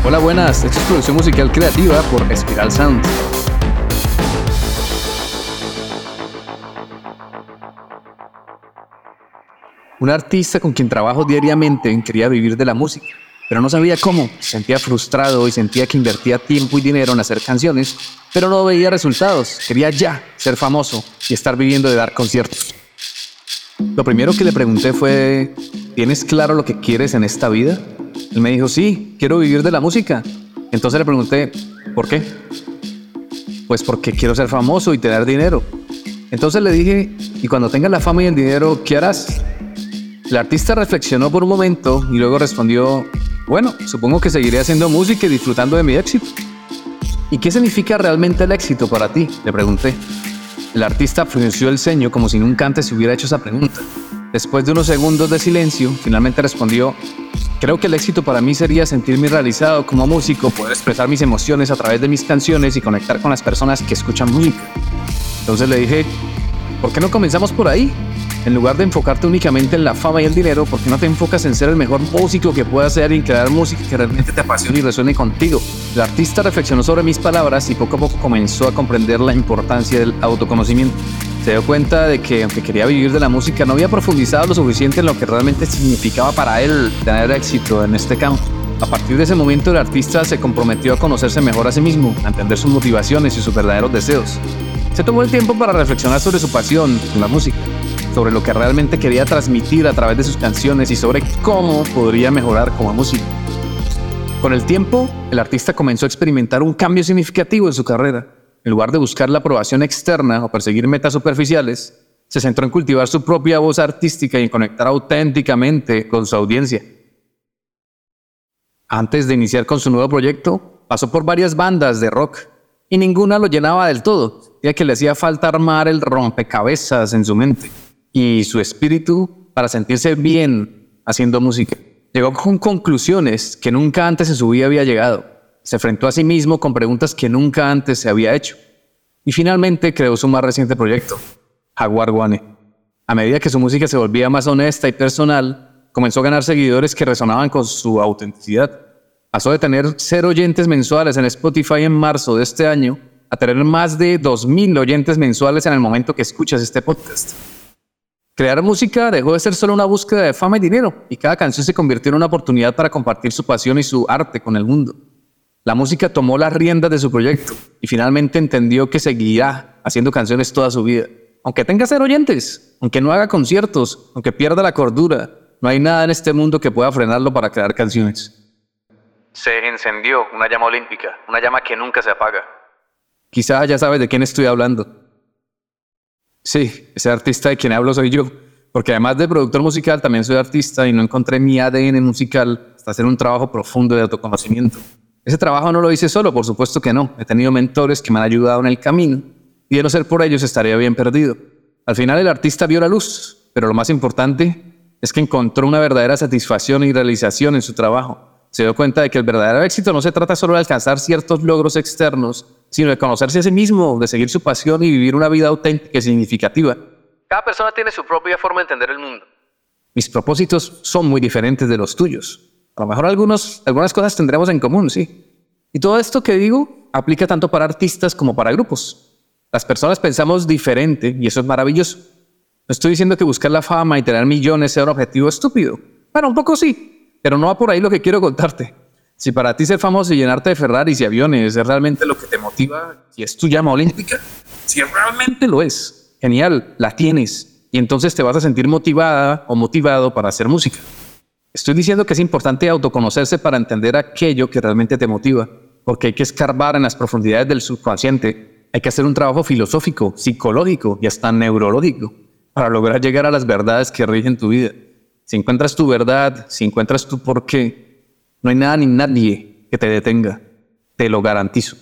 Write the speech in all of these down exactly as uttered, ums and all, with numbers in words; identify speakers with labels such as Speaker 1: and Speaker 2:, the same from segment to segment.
Speaker 1: Hola, buenas. Esto es producción musical creativa por Espiral Sound. Un artista con quien trabajo diariamente quería vivir de la música, pero no sabía cómo. Se sentía frustrado y sentía que invertía tiempo y dinero en hacer canciones, pero no veía resultados. Quería ya ser famoso y estar viviendo de dar conciertos. Lo primero que le pregunté fue: ¿tienes claro lo que quieres en esta vida? Él me dijo: sí, quiero vivir de la música. Entonces le pregunté: ¿por qué? Pues porque quiero ser famoso y tener dinero. Entonces le dije: ¿y cuando tengas la fama y el dinero, qué harás? El artista reflexionó por un momento y luego respondió: bueno, supongo que seguiré haciendo música y disfrutando de mi éxito. ¿Y qué significa realmente el éxito para ti?, le pregunté. El artista frunció el ceño como si nunca antes se hubiera hecho esa pregunta. Después de unos segundos de silencio, finalmente respondió: creo que el éxito para mí sería sentirme realizado como músico, poder expresar mis emociones a través de mis canciones y conectar con las personas que escuchan música. Entonces le dije: ¿por qué no comenzamos por ahí? En lugar de enfocarte únicamente en la fama y el dinero, ¿por qué no te enfocas en ser el mejor músico que puedas ser y en crear música que realmente te apasione y resuene contigo? El artista reflexionó sobre mis palabras y poco a poco comenzó a comprender la importancia del autoconocimiento. Se dio cuenta de que, aunque quería vivir de la música, no había profundizado lo suficiente en lo que realmente significaba para él tener éxito en este campo. A partir de ese momento, el artista se comprometió a conocerse mejor a sí mismo, a entender sus motivaciones y sus verdaderos deseos. Se tomó el tiempo para reflexionar sobre su pasión con la música, sobre lo que realmente quería transmitir a través de sus canciones y sobre cómo podría mejorar como músico. Con el tiempo, el artista comenzó a experimentar un cambio significativo en su carrera. En lugar de buscar la aprobación externa o perseguir metas superficiales, se centró en cultivar su propia voz artística y en conectar auténticamente con su audiencia. Antes de iniciar con su nuevo proyecto, pasó por varias bandas de rock y ninguna lo llenaba del todo, ya que le hacía falta armar el rompecabezas en su mente y su espíritu para sentirse bien haciendo música. Llegó con conclusiones que nunca antes en su vida había llegado. Se enfrentó a sí mismo con preguntas que nunca antes se había hecho. Y finalmente creó su más reciente proyecto, Jaguar One. A medida que su música se volvía más honesta y personal, comenzó a ganar seguidores que resonaban con su autenticidad. Pasó de tener cero oyentes mensuales en Spotify en marzo de este año a tener más de dos mil oyentes mensuales en el momento que escuchas este podcast. Crear música dejó de ser solo una búsqueda de fama y dinero, y cada canción se convirtió en una oportunidad para compartir su pasión y su arte con el mundo. La música tomó las riendas de su proyecto y finalmente entendió que seguirá haciendo canciones toda su vida. Aunque tenga cero oyentes, aunque no haga conciertos, aunque pierda la cordura, no hay nada en este mundo que pueda frenarlo para crear canciones. Se encendió una llama olímpica, una llama que nunca se apaga. Quizá ya sabes de quién estoy hablando. Sí, ese artista de quien hablo soy yo, porque además de productor musical también soy artista y no encontré mi A D N musical hasta hacer un trabajo profundo de autoconocimiento. Ese trabajo no lo hice solo, por supuesto que no. He tenido mentores que me han ayudado en el camino y de no ser por ellos estaría bien perdido. Al final el artista vio la luz, pero lo más importante es que encontró una verdadera satisfacción y realización en su trabajo. Se dio cuenta de que el verdadero éxito no se trata solo de alcanzar ciertos logros externos, sino de conocerse a sí mismo, de seguir su pasión y vivir una vida auténtica y significativa. Cada persona tiene su propia forma de entender el mundo. Mis propósitos son muy diferentes de los tuyos. A lo mejor algunos, algunas cosas tendremos en común, sí. Y todo esto que digo aplica tanto para artistas como para grupos. Las personas pensamos diferente y eso es maravilloso. No estoy diciendo que buscar la fama y tener millones sea un objetivo estúpido. Bueno, un poco sí, pero no va por ahí lo que quiero contarte. Si para ti ser famoso y llenarte de Ferraris y aviones es realmente lo que te motiva y es tu llama olímpica, si realmente lo es, genial, la tienes. Y entonces te vas a sentir motivada o motivado para hacer música. Estoy diciendo que es importante autoconocerse para entender aquello que realmente te motiva, porque hay que escarbar en las profundidades del subconsciente. Hay que hacer un trabajo filosófico, psicológico y hasta neurológico para lograr llegar a las verdades que rigen tu vida. Si encuentras tu verdad, si encuentras tu porqué, no hay nada ni nadie que te detenga. Te lo garantizo.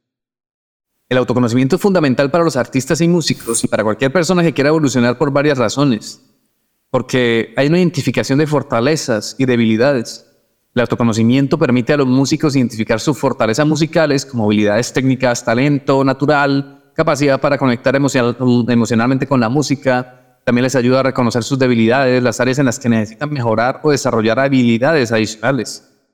Speaker 1: El autoconocimiento es fundamental para los artistas y músicos y para cualquier persona que quiera evolucionar por varias razones. Porque hay una identificación de fortalezas y debilidades. El autoconocimiento permite a los músicos identificar sus fortalezas musicales como habilidades técnicas, talento natural, capacidad para conectar emocional, emocionalmente con la música. También les ayuda a reconocer sus debilidades, las áreas en las que necesitan mejorar o desarrollar habilidades adicionales.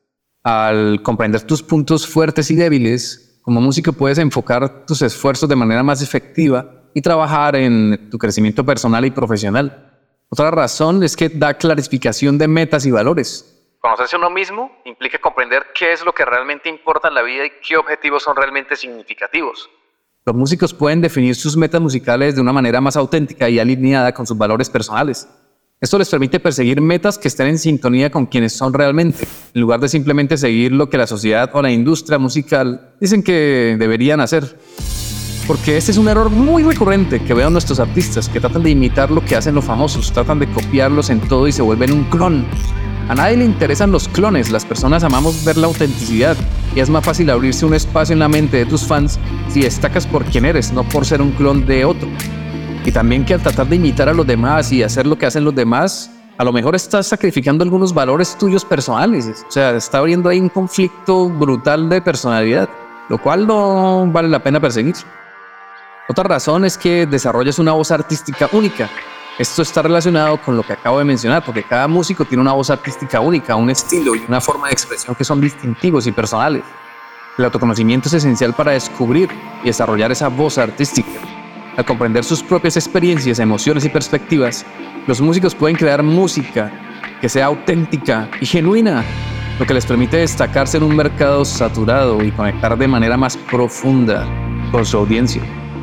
Speaker 1: Al comprender tus puntos fuertes y débiles, como músico puedes enfocar tus esfuerzos de manera más efectiva y trabajar en tu crecimiento personal y profesional. Otra razón es que da clarificación de metas y valores. Conocerse a uno mismo implica comprender qué es lo que realmente importa en la vida y qué objetivos son realmente significativos. Los músicos pueden definir sus metas musicales de una manera más auténtica y alineada con sus valores personales. Esto les permite perseguir metas que estén en sintonía con quienes son realmente, en lugar de simplemente seguir lo que la sociedad o la industria musical dicen que deberían hacer. Porque este es un error muy recurrente que veo en nuestros artistas, que tratan de imitar lo que hacen los famosos, tratan de copiarlos en todo y se vuelven un clon. A nadie le interesan los clones, las personas amamos ver la autenticidad y es más fácil abrirse un espacio en la mente de tus fans si destacas por quién eres, no por ser un clon de otro. Y también que al tratar de imitar a los demás y hacer lo que hacen los demás, a lo mejor estás sacrificando algunos valores tuyos personales. O sea, está abriendo ahí un conflicto brutal de personalidad, lo cual no vale la pena perseguir. Otra razón es que desarrollas una voz artística única. Esto está relacionado con lo que acabo de mencionar, porque cada músico tiene una voz artística única, un estilo y una forma de expresión que son distintivos y personales. El autoconocimiento es esencial para descubrir y desarrollar esa voz artística. Al comprender sus propias experiencias, emociones y perspectivas, los músicos pueden crear música que sea auténtica y genuina, lo que les permite destacarse en un mercado saturado y conectar de manera más profunda con su audiencia.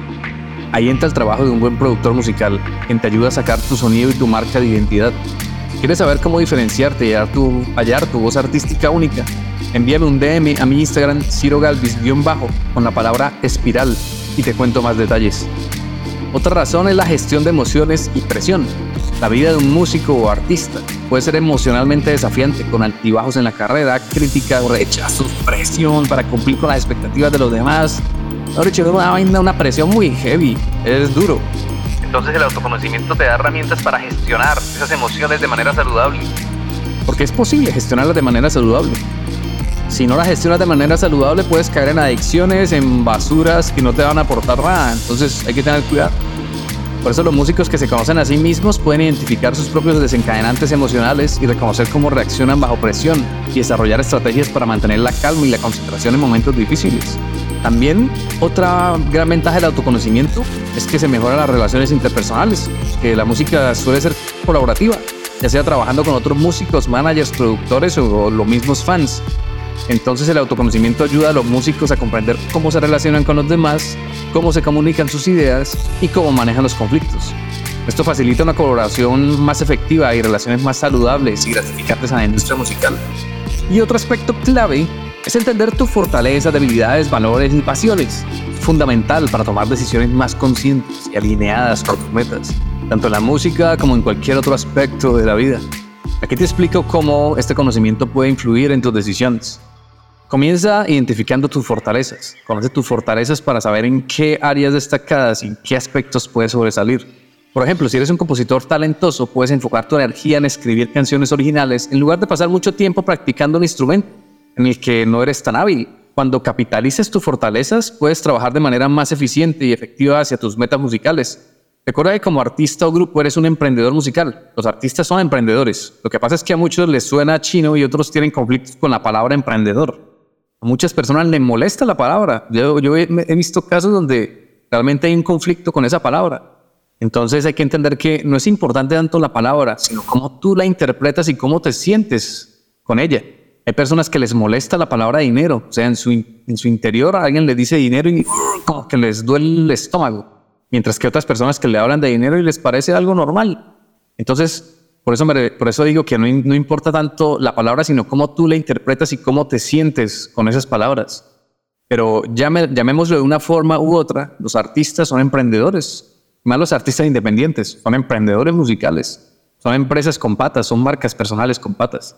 Speaker 1: Ahí entra el trabajo de un buen productor musical, quien te ayuda a sacar tu sonido y tu marca de identidad. Si quieres saber cómo diferenciarte y hallar tu, hallar tu voz artística única, envíame un D M a mi Instagram, Ciro Galvis-bajo, con la palabra espiral, y te cuento más detalles. Otra razón es la gestión de emociones y presión. La vida de un músico o artista puede ser emocionalmente desafiante, con altibajos en la carrera, críticas, rechazos, presión para cumplir con las expectativas de los demás. Ahora es una, una presión muy heavy, es duro. Entonces el autoconocimiento te da herramientas para gestionar esas emociones de manera saludable. Porque es posible gestionarlas de manera saludable. Si no las gestionas de manera saludable, puedes caer en adicciones, en basuras que no te van a aportar nada. Entonces hay que tener cuidado. Por eso los músicos que se conocen a sí mismos pueden identificar sus propios desencadenantes emocionales y reconocer cómo reaccionan bajo presión y desarrollar estrategias para mantener la calma y la concentración en momentos difíciles. También otra gran ventaja del autoconocimiento es que se mejoran las relaciones interpersonales, que la música suele ser colaborativa, ya sea trabajando con otros músicos, managers, productores o los mismos fans. Entonces el autoconocimiento ayuda a los músicos a comprender cómo se relacionan con los demás, cómo se comunican sus ideas y cómo manejan los conflictos. Esto facilita una colaboración más efectiva y relaciones más saludables y gratificantes en la industria musical. Y otro aspecto clave es entender tus fortalezas, debilidades, valores y pasiones. Es fundamental para tomar decisiones más conscientes y alineadas con tus metas, tanto en la música como en cualquier otro aspecto de la vida. Aquí te explico cómo este conocimiento puede influir en tus decisiones. Comienza identificando tus fortalezas. Conoce tus fortalezas para saber en qué áreas destacadas y en qué aspectos puedes sobresalir. Por ejemplo, si eres un compositor talentoso, puedes enfocar tu energía en escribir canciones originales en lugar de pasar mucho tiempo practicando un instrumento en el que no eres tan hábil. Cuando capitalices tus fortalezas, puedes trabajar de manera más eficiente y efectiva hacia tus metas musicales. Recuerda que como artista o grupo eres un emprendedor musical. Los artistas son emprendedores. Lo que pasa es que a muchos les suena chino y otros tienen conflictos con la palabra emprendedor. A muchas personas les molesta la palabra. Yo, yo he, he visto casos donde realmente hay un conflicto con esa palabra. Entonces hay que entender que no es importante tanto la palabra, sino cómo tú la interpretas y cómo te sientes con ella. Hay personas que les molesta la palabra dinero. O sea, en su, en su interior a alguien le dice dinero y como que les duele el estómago. Mientras que otras personas que le hablan de dinero y les parece algo normal. Entonces, por eso, me, por eso digo que no, no importa tanto la palabra, sino cómo tú la interpretas y cómo te sientes con esas palabras. Pero llame, llamémoslo de una forma u otra, los artistas son emprendedores. Más los artistas independientes, son emprendedores musicales. Son empresas con patas, son marcas personales con patas.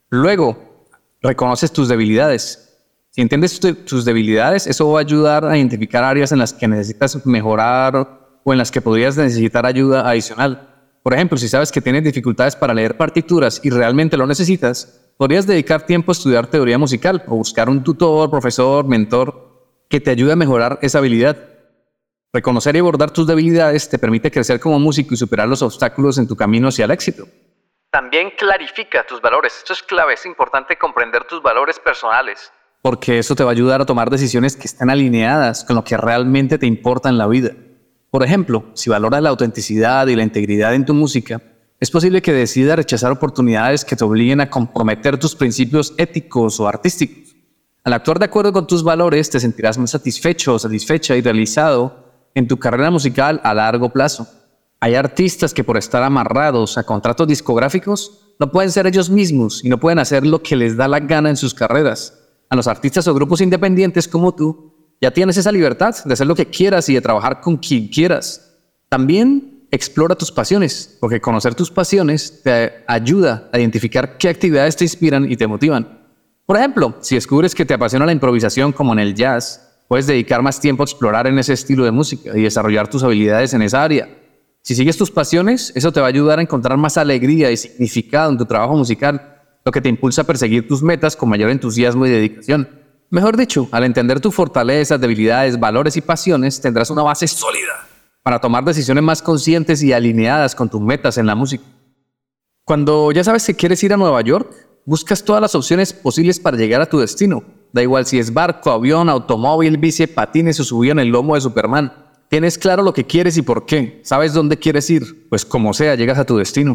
Speaker 1: Luego, reconoces tus debilidades. Si entiendes tus debilidades, eso va a ayudar a identificar áreas en las que necesitas mejorar o en las que podrías necesitar ayuda adicional. Por ejemplo, si sabes que tienes dificultades para leer partituras y realmente lo necesitas, podrías dedicar tiempo a estudiar teoría musical o buscar un tutor, profesor, mentor que te ayude a mejorar esa habilidad. Reconocer y abordar tus debilidades te permite crecer como músico y superar los obstáculos en tu camino hacia el éxito. También clarifica tus valores. Esto es clave, es importante comprender tus valores personales, porque eso te va a ayudar a tomar decisiones que estén alineadas con lo que realmente te importa en la vida. Por ejemplo, si valoras la autenticidad y la integridad en tu música, es posible que decidas rechazar oportunidades que te obliguen a comprometer tus principios éticos o artísticos. Al actuar de acuerdo con tus valores, te sentirás más satisfecho o satisfecha y realizado en tu carrera musical a largo plazo. Hay artistas que por estar amarrados a contratos discográficos no pueden ser ellos mismos y no pueden hacer lo que les da la gana en sus carreras. A los artistas o grupos independientes como tú, ya tienes esa libertad de hacer lo que quieras y de trabajar con quien quieras. También explora tus pasiones, porque conocer tus pasiones te ayuda a identificar qué actividades te inspiran y te motivan. Por ejemplo, si descubres que te apasiona la improvisación como en el jazz, puedes dedicar más tiempo a explorar en ese estilo de música y desarrollar tus habilidades en esa área. Si sigues tus pasiones, eso te va a ayudar a encontrar más alegría y significado en tu trabajo musical, lo que te impulsa a perseguir tus metas con mayor entusiasmo y dedicación. Mejor dicho, al entender tus fortalezas, debilidades, valores y pasiones, tendrás una base sólida para tomar decisiones más conscientes y alineadas con tus metas en la música. Cuando ya sabes que quieres ir a Nueva York, buscas todas las opciones posibles para llegar a tu destino. Da igual si es barco, avión, automóvil, bici, patines o subido en el lomo de Superman. Tienes claro lo que quieres y por qué. ¿Sabes dónde quieres ir? Pues como sea, llegas a tu destino.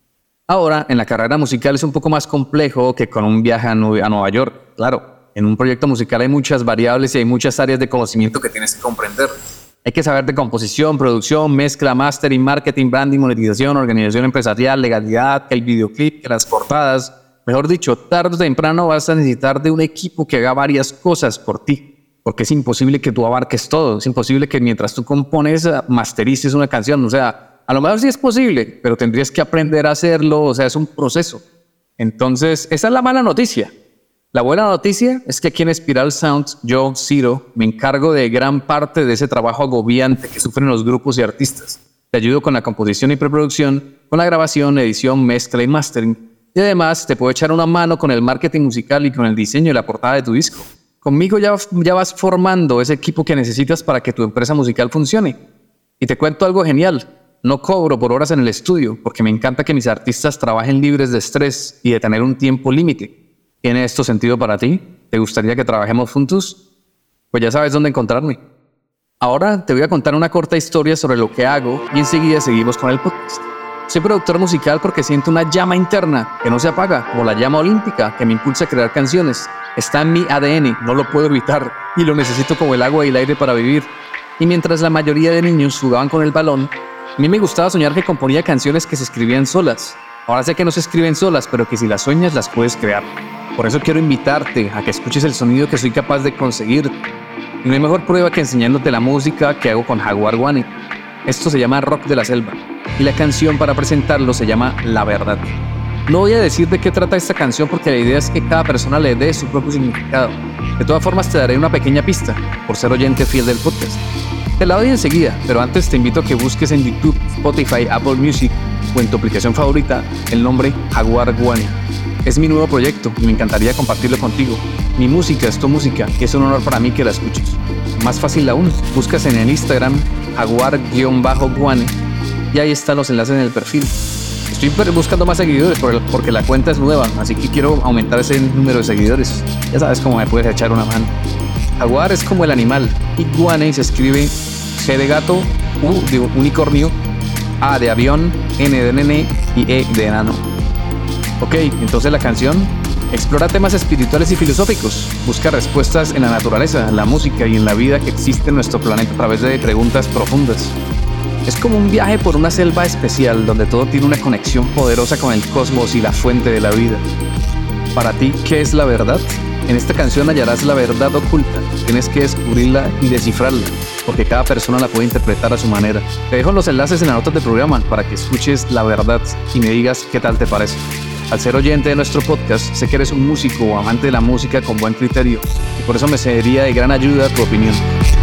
Speaker 1: Ahora, en la carrera musical es un poco más complejo que con un viaje a, Nue- a Nueva York. Claro, en un proyecto musical hay muchas variables y hay muchas áreas de conocimiento que tienes que comprender. Hay que saber de composición, producción, mezcla, mastering, marketing, branding, monetización, organización empresarial, legalidad, que el videoclip, que las portadas. Mejor dicho, tarde o temprano vas a necesitar de un equipo que haga varias cosas por ti. Porque es imposible que tú abarques todo. Es imposible que mientras tú compones, masterices una canción. O sea, a lo mejor sí es posible, pero tendrías que aprender a hacerlo. O sea, es un proceso. Entonces, esa es la mala noticia. La buena noticia es que aquí en Spiral Sound, yo, Ciro, me encargo de gran parte de ese trabajo agobiante que sufren los grupos y artistas. Te ayudo con la composición y preproducción, con la grabación, edición, mezcla y mastering. Y además, te puedo echar una mano con el marketing musical y con el diseño y la portada de tu disco. Conmigo ya, ya vas formando ese equipo que necesitas para que tu empresa musical funcione. Y te cuento algo genial. No cobro por horas en el estudio, porque me encanta que mis artistas trabajen libres de estrés y de tener un tiempo límite. ¿Tiene esto sentido para ti? ¿Te gustaría que trabajemos juntos? Pues ya sabes dónde encontrarme. Ahora te voy a contar una corta historia sobre lo que hago y enseguida seguimos con el podcast. Soy productor musical porque siento una llama interna que no se apaga, como la llama olímpica que me impulsa a crear canciones. Está en mi A D N, no lo puedo evitar y lo necesito como el agua y el aire para vivir. Y mientras la mayoría de niños jugaban con el balón, a mí me gustaba soñar que componía canciones que se escribían solas. Ahora sé que no se escriben solas, pero que si las sueñas las puedes crear. Por eso quiero invitarte a que escuches el sonido que soy capaz de conseguir. Y no hay mejor prueba que enseñándote la música que hago con Jaguar Guane. Esto se llama Rock de la Selva y la canción para presentarlo se llama La Verdad. No voy a decir de qué trata esta canción porque la idea es que cada persona le dé su propio significado. De todas formas te daré una pequeña pista por ser oyente fiel del podcast. Te la doy enseguida, pero antes te invito a que busques en YouTube, Spotify, Apple Music o en tu aplicación favorita el nombre Jaguar Guane. Es mi nuevo proyecto y me encantaría compartirlo contigo. Mi música es tu música y es un honor para mí que la escuches. Más fácil aún, buscas en el Instagram Jaguar-Guane y ahí están los enlaces en el perfil. Estoy buscando más seguidores porque la cuenta es nueva, así que quiero aumentar ese número de seguidores. Ya sabes cómo me puedes echar una mano. Jaguar es como el animal y Guane se escribe G de gato, U de unicornio, A de avión, N de nene y E de enano. Ok, entonces la canción explora temas espirituales y filosóficos, busca respuestas en la naturaleza, la música y en la vida que existe en nuestro planeta a través de preguntas profundas. Es como un viaje por una selva especial donde todo tiene una conexión poderosa con el cosmos y la fuente de la vida. Para ti, ¿qué es la verdad? En esta canción hallarás la verdad oculta. Tienes que descubrirla y descifrarla, porque cada persona la puede interpretar a su manera. Te dejo los enlaces en las notas del programa para que escuches La Verdad y me digas qué tal te parece. Al ser oyente de nuestro podcast, sé que eres un músico o amante de la música con buen criterio, y por eso me sería de gran ayuda tu opinión.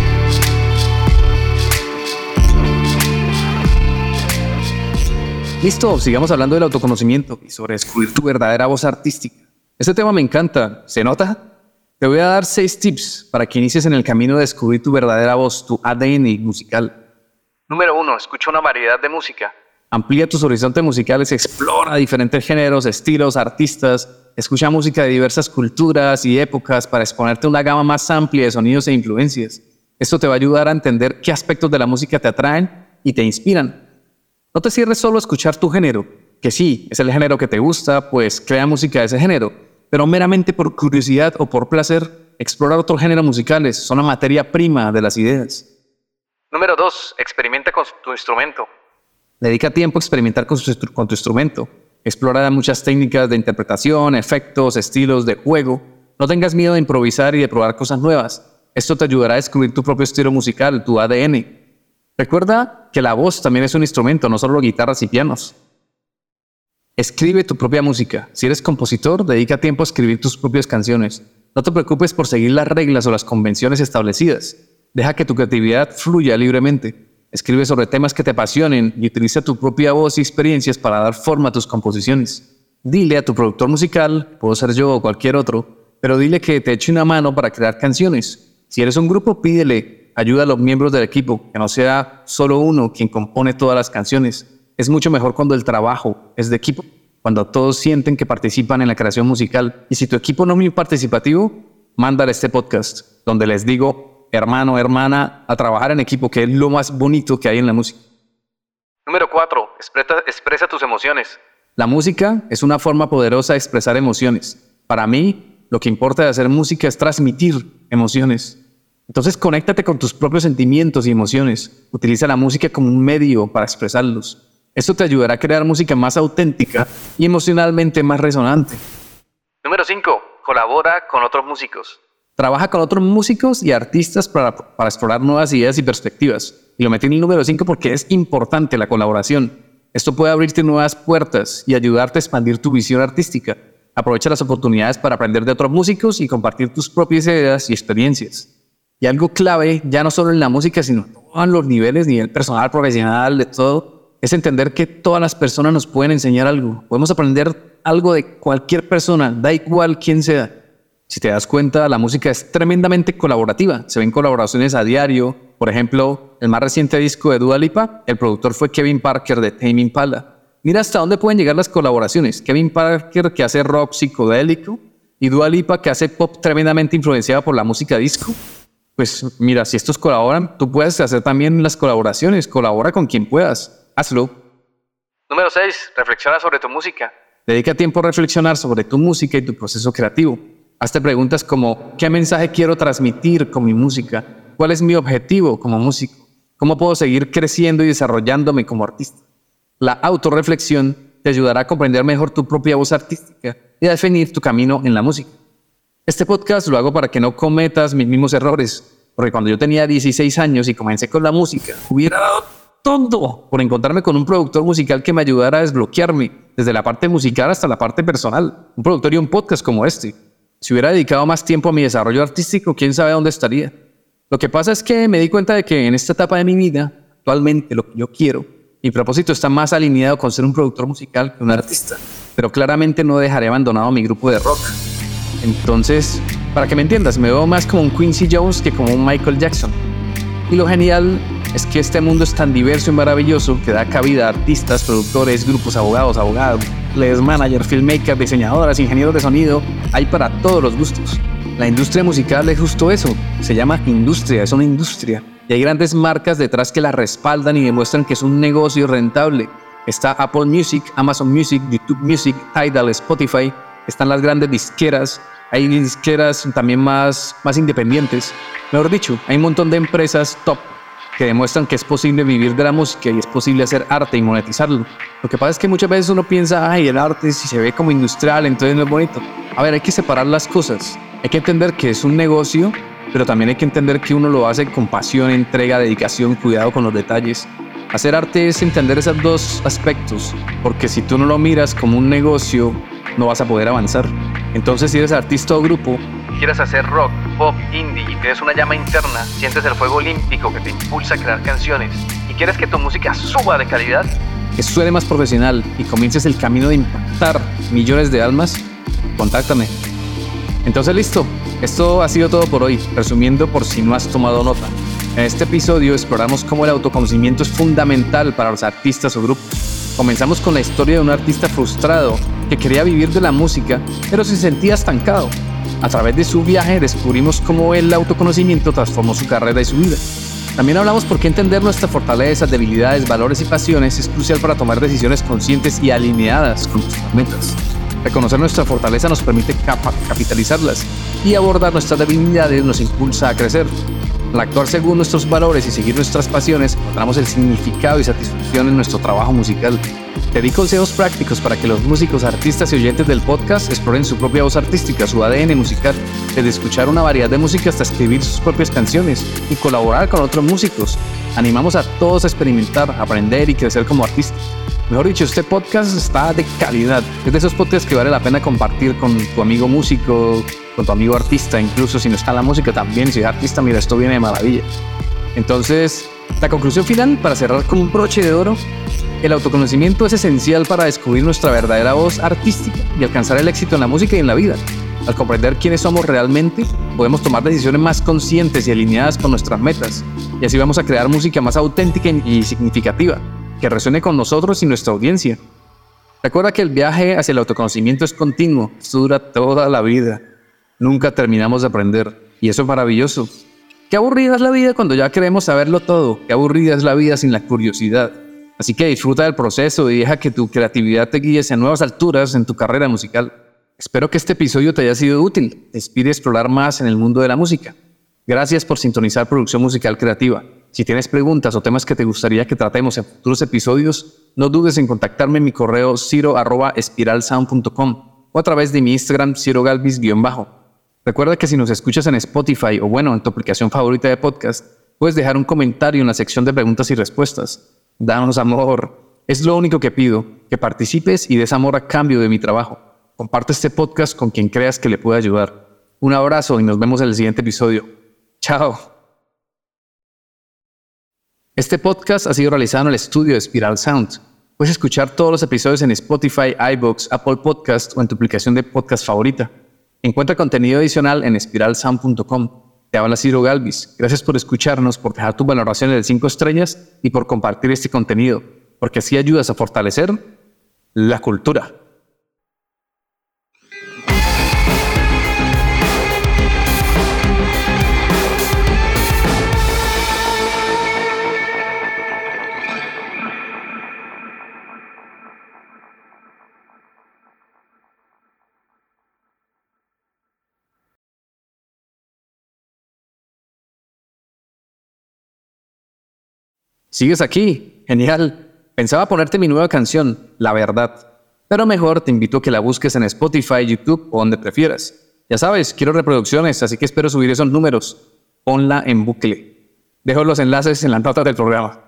Speaker 1: Listo, sigamos hablando del autoconocimiento y sobre descubrir tu verdadera voz artística. Este tema me encanta, ¿se nota? Te voy a dar seis tips para que inicies en el camino de descubrir tu verdadera voz, tu A D N musical. Número uno, escucha una variedad de música. Amplía tus horizontes musicales, explora diferentes géneros, estilos, artistas, escucha música de diversas culturas y épocas para exponerte a una gama más amplia de sonidos e influencias. Esto te va a ayudar a entender qué aspectos de la música te atraen y te inspiran. No te cierres solo a escuchar tu género, que sí, es el género que te gusta, pues crea música de ese género, pero meramente por curiosidad o por placer, explorar otros géneros musicales son la materia prima de las ideas. Número dos. Experimenta con tu instrumento. Dedica tiempo a experimentar con, su, con tu instrumento. Explora muchas técnicas de interpretación, efectos, estilos de juego. No tengas miedo de improvisar y de probar cosas nuevas. Esto te ayudará a descubrir tu propio estilo musical, tu A D N. Recuerda que la voz también es un instrumento, no solo guitarras y pianos. Escribe tu propia música. Si eres compositor, dedica tiempo a escribir tus propias canciones. No te preocupes por seguir las reglas o las convenciones establecidas. Deja que tu creatividad fluya libremente. Escribe sobre temas que te apasionen y utiliza tu propia voz y experiencias para dar forma a tus composiciones. Dile a tu productor musical, puedo ser yo o cualquier otro, pero dile que te eche una mano para crear canciones. Si eres un grupo, pídele ayuda a los miembros del equipo, que no sea solo uno quien compone todas las canciones. Es mucho mejor cuando el trabajo es de equipo, cuando todos sienten que participan en la creación musical. Y si tu equipo no es muy participativo, mándale este podcast, donde les digo, hermano, hermana, a trabajar en equipo, que es lo más bonito que hay en la música. Número cuatro. Expresa, expresa tus emociones. La música es una forma poderosa de expresar emociones. Para mí, lo que importa de hacer música es transmitir emociones. Entonces, conéctate con tus propios sentimientos y emociones. Utiliza la música como un medio para expresarlos. Esto te ayudará a crear música más auténtica y emocionalmente más resonante. Número cinco. Colabora con otros músicos. Trabaja con otros músicos y artistas para, para explorar nuevas ideas y perspectivas. Y lo metí en el número cinco porque es importante la colaboración. Esto puede abrirte nuevas puertas y ayudarte a expandir tu visión artística. Aprovecha las oportunidades para aprender de otros músicos y compartir tus propias ideas y experiencias. Y algo clave, ya no solo en la música, sino en todos los niveles, nivel personal, profesional, de todo, es entender que todas las personas nos pueden enseñar algo. Podemos aprender algo de cualquier persona, da igual quién sea. Si te das cuenta, la música es tremendamente colaborativa. Se ven colaboraciones a diario. Por ejemplo, el más reciente disco de Dua Lipa, el productor fue Kevin Parker de Tame Impala. Mira hasta dónde pueden llegar las colaboraciones. Kevin Parker, que hace rock psicodélico, y Dua Lipa, que hace pop tremendamente influenciada por la música disco. Pues mira, si estos colaboran, tú puedes hacer también las colaboraciones. Colabora con quien puedas. Hazlo. Número seis. Reflexiona sobre tu música. Dedica tiempo a reflexionar sobre tu música y tu proceso creativo. Hazte preguntas como, ¿qué mensaje quiero transmitir con mi música? ¿Cuál es mi objetivo como músico? ¿Cómo puedo seguir creciendo y desarrollándome como artista? La autorreflexión te ayudará a comprender mejor tu propia voz artística y a definir tu camino en la música. Este podcast lo hago para que no cometas mis mismos errores, porque cuando yo tenía dieciséis años y comencé con la música, hubiera dado todo por encontrarme con un productor musical que me ayudara a desbloquearme desde la parte musical hasta la parte personal. Un productor y un podcast como este. Si hubiera dedicado más tiempo a mi desarrollo artístico, quién sabe dónde estaría. Lo que pasa es que me di cuenta de que en esta etapa de mi vida, actualmente lo que yo quiero, mi propósito está más alineado con ser un productor musical que un artista. Pero claramente no dejaré abandonado mi grupo de rock. Entonces, para que me entiendas, me veo más como un Quincy Jones que como un Michael Jackson. Y lo genial es que este mundo es tan diverso y maravilloso que da cabida a artistas, productores, grupos, abogados, abogados, les managers, filmmakers, diseñadoras, ingenieros de sonido. Hay para todos los gustos. La industria musical es justo eso. Se llama industria, es una industria. Y hay grandes marcas detrás que la respaldan y demuestran que es un negocio rentable. Está Apple Music, Amazon Music, YouTube Music, Tidal, Spotify. Están las grandes disqueras. Hay disqueras también más, más independientes. Mejor dicho, hay un montón de empresas top que demuestran que es posible vivir de la música y es posible hacer arte y monetizarlo. Lo que pasa es que muchas veces uno piensa, ay, el arte si se ve como industrial, entonces no es bonito. A ver, hay que separar las cosas. Hay que entender que es un negocio, pero también hay que entender que uno lo hace con pasión, entrega, dedicación, cuidado con los detalles. Hacer arte es entender esos dos aspectos, porque si tú no lo miras como un negocio, no vas a poder avanzar. Entonces, si eres artista o grupo, quieres hacer rock, pop, indie y tienes una llama interna, sientes el fuego olímpico que te impulsa a crear canciones y quieres que tu música suba de calidad, que suene más profesional y comiences el camino de impactar millones de almas, contáctame. Entonces, listo. Esto ha sido todo por hoy, resumiendo por si no has tomado nota. En este episodio exploramos cómo el autoconocimiento es fundamental para los artistas o grupos. Comenzamos con la historia de un artista frustrado que quería vivir de la música, pero se sentía estancado. A través de su viaje descubrimos cómo el autoconocimiento transformó su carrera y su vida. También hablamos por qué entender nuestras fortalezas, debilidades, valores y pasiones es crucial para tomar decisiones conscientes y alineadas con nuestras metas. Reconocer nuestra fortaleza nos permite capa- capitalizarlas y abordar nuestras debilidades nos impulsa a crecer. Al actuar según nuestros valores y seguir nuestras pasiones, encontramos el significado y satisfacción en nuestro trabajo musical. Te di consejos prácticos para que los músicos, artistas y oyentes del podcast exploren su propia voz artística, su A D N musical, desde escuchar una variedad de música hasta escribir sus propias canciones y colaborar con otros músicos. Animamos a todos a experimentar, aprender y crecer como artistas. Mejor dicho, este podcast está de calidad. Es de esos podcasts que vale la pena compartir con tu amigo músico, con tu amigo artista, incluso si no está la música también. Si es artista, mira, esto viene de maravilla. Entonces, la conclusión final, para cerrar con un broche de oro: el autoconocimiento es esencial para descubrir nuestra verdadera voz artística y alcanzar el éxito en la música y en la vida. Al comprender quiénes somos realmente, podemos tomar decisiones más conscientes y alineadas con nuestras metas. Y así vamos a crear música más auténtica y significativa, que resuene con nosotros y nuestra audiencia. Recuerda que el viaje hacia el autoconocimiento es continuo, esto dura toda la vida. Nunca terminamos de aprender, y eso es maravilloso. Qué aburrida es la vida cuando ya queremos saberlo todo, qué aburrida es la vida sin la curiosidad. Así que disfruta del proceso y deja que tu creatividad te guíe hacia nuevas alturas en tu carrera musical. Espero que este episodio te haya sido útil, te inspire a explorar más en el mundo de la música. Gracias por sintonizar Producción Musical Creativa. Si tienes preguntas o temas que te gustaría que tratemos en futuros episodios, no dudes en contactarme en mi correo ciro arroba espiralsound punto com o a través de mi Instagram cirogalvis guión bajo. Recuerda que si nos escuchas en Spotify o bueno, en tu aplicación favorita de podcast, puedes dejar un comentario en la sección de preguntas y respuestas. Danos amor. Es lo único que pido, que participes y des amor a cambio de mi trabajo. Comparte este podcast con quien creas que le pueda ayudar. Un abrazo y nos vemos en el siguiente episodio. Chao. Este podcast ha sido realizado en el estudio de Spiral Sound. Puedes escuchar todos los episodios en Spotify, iVoox, Apple Podcast o en tu aplicación de podcast favorita. Encuentra contenido adicional en spiral sound punto com. Te habla Ciro Galvis. Gracias por escucharnos, por dejar tu valoración de cinco estrellas y por compartir este contenido, porque así ayudas a fortalecer la cultura. ¿Sigues aquí? Genial. Pensaba ponerte mi nueva canción, La Verdad. Pero mejor te invito a que la busques en Spotify, YouTube o donde prefieras. Ya sabes, quiero reproducciones, así que espero subir esos números. Ponla en bucle. Dejo los enlaces en las notas del programa.